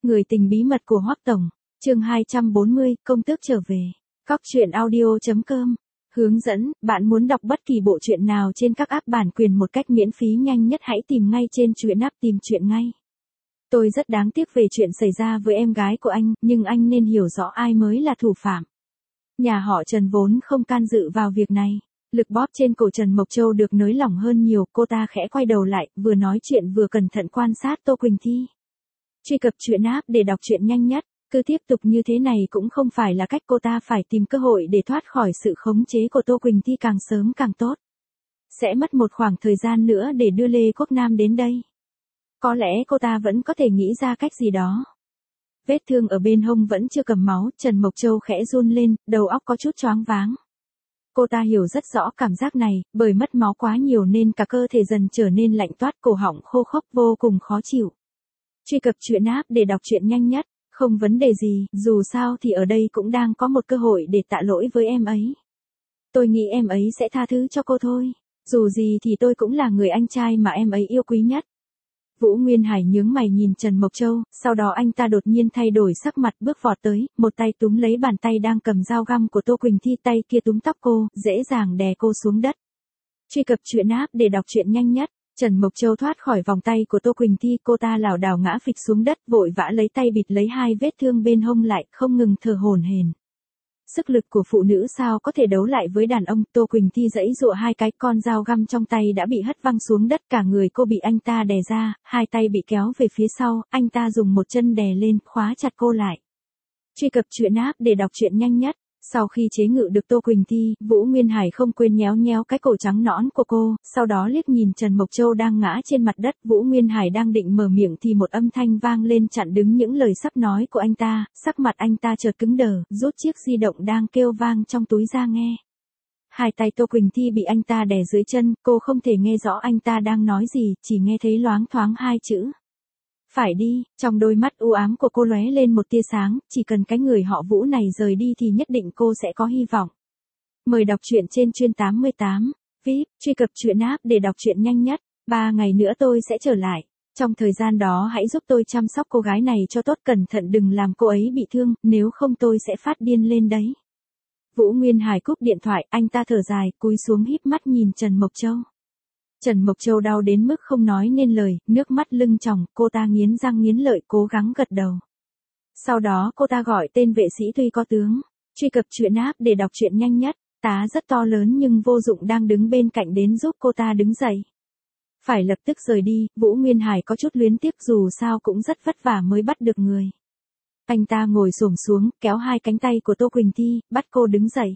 Người tình bí mật của Hoắc Tổng, chương 240, công tước trở về. Cóc truyện audio.com. Hướng dẫn, bạn muốn đọc bất kỳ bộ truyện nào trên các app bản quyền một cách miễn phí nhanh nhất hãy tìm ngay trên truyện app tìm truyện ngay. Tôi rất đáng tiếc về chuyện xảy ra với em gái của anh, nhưng anh nên hiểu rõ ai mới là thủ phạm. Nhà họ Trần vốn không can dự vào việc này. Lực bóp trên cổ Trần Mộc Châu được nới lỏng hơn nhiều, cô ta khẽ quay đầu lại, vừa nói chuyện vừa cẩn thận quan sát Tô Quỳnh Thi. Truy cập truyện app để đọc truyện nhanh nhất, cứ tiếp tục như thế này cũng không phải là cách, cô ta phải tìm cơ hội để thoát khỏi sự khống chế của Tô Quỳnh Thi càng sớm càng tốt. Sẽ mất một khoảng thời gian nữa để đưa Lê Quốc Nam đến đây. Có lẽ cô ta vẫn có thể nghĩ ra cách gì đó. Vết thương ở bên hông vẫn chưa cầm máu, Trần Mộc Châu khẽ run lên, đầu óc có chút choáng váng. Cô ta hiểu rất rõ cảm giác này, bởi mất máu quá nhiều nên cả cơ thể dần trở nên lạnh toát, cổ họng khô khốc vô cùng khó chịu. Truy cập truyện app để đọc truyện nhanh nhất, không vấn đề gì, dù sao thì ở đây cũng đang có một cơ hội để tạ lỗi với em ấy. Tôi nghĩ em ấy sẽ tha thứ cho cô thôi, dù gì thì tôi cũng là người anh trai mà em ấy yêu quý nhất. Vũ Nguyên Hải nhướng mày nhìn Trần Mộc Châu, sau đó anh ta đột nhiên thay đổi sắc mặt bước vọt tới, một tay túm lấy bàn tay đang cầm dao găm của Tô Quỳnh Thi, tay kia túm tóc cô, dễ dàng đè cô xuống đất. Truy cập truyện app để đọc truyện nhanh nhất. Trần Mộc Châu thoát khỏi vòng tay của Tô Quỳnh Thi, cô ta lảo đảo ngã phịch xuống đất, vội vã lấy tay bịt lấy hai vết thương bên hông lại, không ngừng thở hổn hển. Sức lực của phụ nữ sao có thể đấu lại với đàn ông. Tô Quỳnh Thi giãy giụa hai cái, con dao găm trong tay đã bị hất văng xuống đất, cả người cô bị anh ta đè ra, hai tay bị kéo về phía sau, anh ta dùng một chân đè lên, khóa chặt cô lại. Truy cập truyện app để đọc truyện nhanh nhất. Sau khi chế ngự được Tô Quỳnh Thi, Vũ Nguyên Hải không quên nhéo nhéo cái cổ trắng nõn của cô, sau đó liếc nhìn Trần Mộc Châu đang ngã trên mặt đất. Vũ Nguyên Hải đang định mở miệng thì một âm thanh vang lên chặn đứng những lời sắp nói của anh ta, sắc mặt anh ta chợt cứng đờ, rút chiếc di động đang kêu vang trong túi ra nghe. Hai tay Tô Quỳnh Thi bị anh ta đè dưới chân, cô không thể nghe rõ anh ta đang nói gì, chỉ nghe thấy loáng thoáng hai chữ. Phải đi, trong đôi mắt u ám của cô lóe lên một tia sáng, chỉ cần cái người họ Vũ này rời đi thì nhất định cô sẽ có hy vọng. Mời đọc truyện trên chuyên 88, VIP, truy cập truyện app để đọc truyện nhanh nhất, 3 ngày nữa tôi sẽ trở lại. Trong thời gian đó hãy giúp tôi chăm sóc cô gái này cho tốt, cẩn thận đừng làm cô ấy bị thương, nếu không tôi sẽ phát điên lên đấy. Vũ Nguyên Hải cúp điện thoại, anh ta thở dài, cúi xuống híp mắt nhìn Trần Mộc Châu. Trần Mộc Châu đau đến mức không nói nên lời, nước mắt lưng tròng, cô ta nghiến răng nghiến lợi cố gắng gật đầu. Sau đó cô ta gọi tên vệ sĩ Tuy có tướng. Truy cập truyện app để đọc truyện nhanh nhất. Tá rất to lớn nhưng vô dụng đang đứng bên cạnh đến giúp cô ta đứng dậy. Phải lập tức rời đi, Vũ Nguyên Hải có chút luyến tiếc, dù sao cũng rất vất vả mới bắt được người. Anh ta ngồi xổm xuống, kéo hai cánh tay của Tô Quỳnh Thi, bắt cô đứng dậy.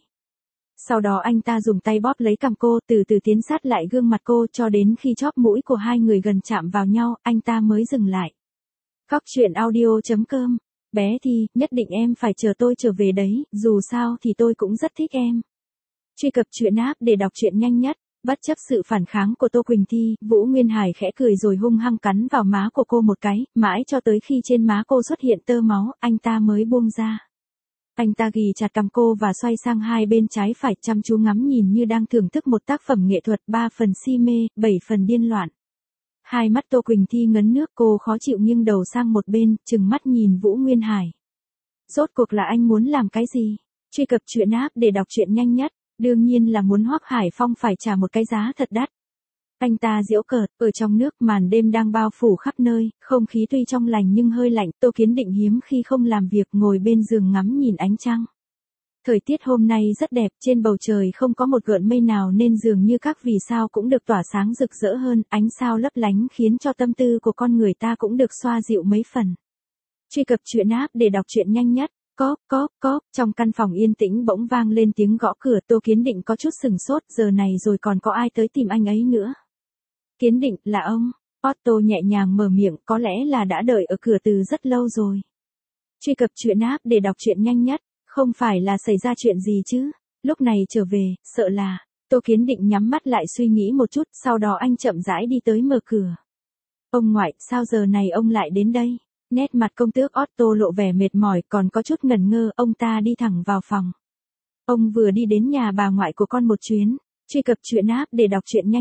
Sau đó anh ta dùng tay bóp lấy cằm cô, từ từ tiến sát lại gương mặt cô cho đến khi chóp mũi của hai người gần chạm vào nhau, anh ta mới dừng lại. Cóc truyện audio.com. Bé Thi, nhất định em phải chờ tôi trở về đấy, dù sao thì tôi cũng rất thích em. Truy cập truyện app để đọc truyện nhanh nhất. Bất chấp sự phản kháng của Tô Quỳnh Thi, Vũ Nguyên Hải khẽ cười rồi hung hăng cắn vào má của cô một cái, mãi cho tới khi trên má cô xuất hiện tơ máu, anh ta mới buông ra. Anh ta ghì chặt cằm cô và xoay sang hai bên trái phải, chăm chú ngắm nhìn như đang thưởng thức một tác phẩm nghệ thuật, 3 phần si mê, 7 phần điên loạn. Hai mắt Tô Quỳnh Thi ngấn nước, cô khó chịu nghiêng đầu sang một bên, trừng mắt nhìn Vũ Nguyên Hải. Rốt cuộc là anh muốn làm cái gì? Truy cập truyện app để đọc truyện nhanh nhất. Đương nhiên là muốn Hoắc Hải Phong phải trả một cái giá thật đắt. Anh ta giễu cợt, ở trong nước màn đêm đang bao phủ khắp nơi, không khí tuy trong lành nhưng hơi lạnh, Tô Kiến Định hiếm khi không làm việc ngồi bên giường ngắm nhìn ánh trăng. Thời tiết hôm nay rất đẹp, trên bầu trời không có một gợn mây nào nên dường như các vì sao cũng được tỏa sáng rực rỡ hơn, ánh sao lấp lánh khiến cho tâm tư của con người ta cũng được xoa dịu mấy phần. Truy cập truyện app để đọc truyện nhanh nhất. Cóp, trong căn phòng yên tĩnh bỗng vang lên tiếng gõ cửa, Tô Kiến Định có chút sừng sốt, giờ này rồi còn có ai tới tìm anh ấy nữa. Kiến Định, là ông. Otto nhẹ nhàng mở miệng, có lẽ là đã đợi ở cửa từ rất lâu rồi. Truy cập truyện app để đọc truyện nhanh nhất, không phải là xảy ra chuyện gì chứ, lúc này trở về, sợ là, Tô Kiến Định nhắm mắt lại suy nghĩ một chút, sau đó anh chậm rãi đi tới mở cửa. Ông ngoại, sao giờ này ông lại đến đây? Nét mặt công tước Otto lộ vẻ mệt mỏi, còn có chút ngần ngơ, ông ta đi thẳng vào phòng. Ông vừa đi đến nhà bà ngoại của con một chuyến. Truy cập truyện app để đọc truyện nhanh nhất.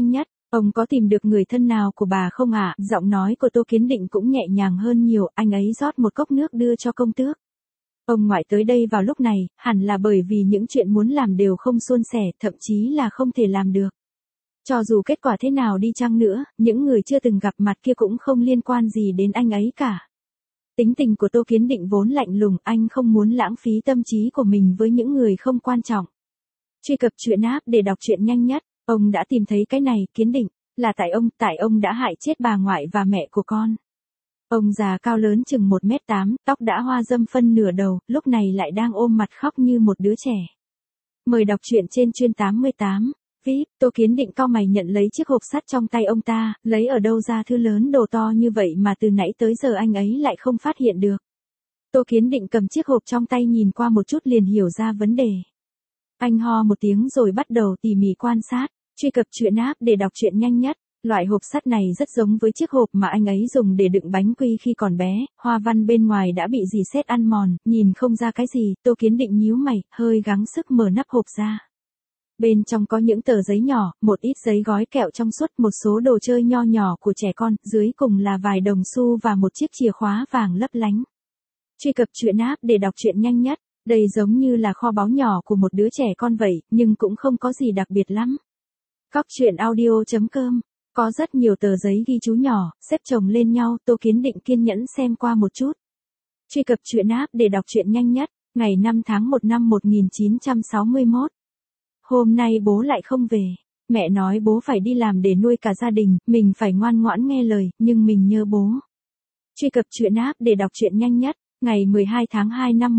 Ông có tìm được người thân nào của bà không ạ? Giọng nói của Tô Kiến Định cũng nhẹ nhàng hơn nhiều, anh ấy rót một cốc nước đưa cho công tước. Ông ngoại tới đây vào lúc này, hẳn là bởi vì những chuyện muốn làm đều không suôn sẻ, thậm chí là không thể làm được. Cho dù kết quả thế nào đi chăng nữa, những người chưa từng gặp mặt kia cũng không liên quan gì đến anh ấy cả. Tính tình của Tô Kiến Định vốn lạnh lùng, anh không muốn lãng phí tâm trí của mình với những người không quan trọng. Truy cập truyện app để đọc truyện nhanh nhất, ông đã tìm thấy cái này, Kiến Định, là tại ông đã hại chết bà ngoại và mẹ của con. Ông già cao lớn chừng 1m8, tóc đã hoa râm phân nửa đầu, lúc này lại đang ôm mặt khóc như một đứa trẻ. Mời đọc truyện trên chuyên 88. VIP, Tô Kiến Định cau mày nhận lấy chiếc hộp sắt trong tay ông ta, lấy ở đâu ra thứ lớn đồ to như vậy mà từ nãy tới giờ anh ấy lại không phát hiện được. Tô Kiến Định cầm chiếc hộp trong tay nhìn qua một chút liền hiểu ra vấn đề. Anh ho một tiếng rồi bắt đầu tỉ mỉ quan sát, truy cập truyện app để đọc truyện nhanh nhất. Loại hộp sắt này rất giống với chiếc hộp mà anh ấy dùng để đựng bánh quy khi còn bé, hoa văn bên ngoài đã bị rỉ sét ăn mòn, nhìn không ra cái gì, Tô Kiến Định nhíu mày, hơi gắng sức mở nắp hộp ra. Bên trong có những tờ giấy nhỏ, một ít giấy gói kẹo trong suốt, một số đồ chơi nho nhỏ của trẻ con, dưới cùng là vài đồng xu và một chiếc chìa khóa vàng lấp lánh. Truy cập truyện app để đọc truyện nhanh nhất, đây giống như là kho báu nhỏ của một đứa trẻ con vậy, nhưng cũng không có gì đặc biệt lắm. Coctruyện.audio.com có rất nhiều tờ giấy ghi chú nhỏ, xếp chồng lên nhau, Tô Kiến Định kiên nhẫn xem qua một chút. Truy cập truyện app để đọc truyện nhanh nhất, ngày 5 tháng 1 năm 1961. Hôm nay bố lại không về. Mẹ nói bố phải đi làm để nuôi cả gia đình, mình phải ngoan ngoãn nghe lời, nhưng mình nhớ bố. Truy cập truyện app để đọc truyện nhanh nhất, ngày 12 tháng 2 năm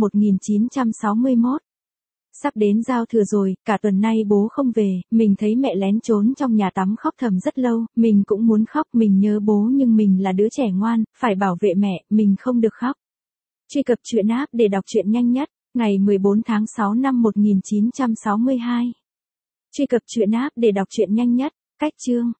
1961. Sắp đến giao thừa rồi, cả tuần nay bố không về, mình thấy mẹ lén trốn trong nhà tắm khóc thầm rất lâu, mình cũng muốn khóc, mình nhớ bố nhưng mình là đứa trẻ ngoan, phải bảo vệ mẹ, mình không được khóc. Truy cập truyện app để đọc truyện nhanh nhất, ngày 14 tháng 6 năm 1962. Truy cập truyện app để đọc truyện nhanh nhất, cách chương.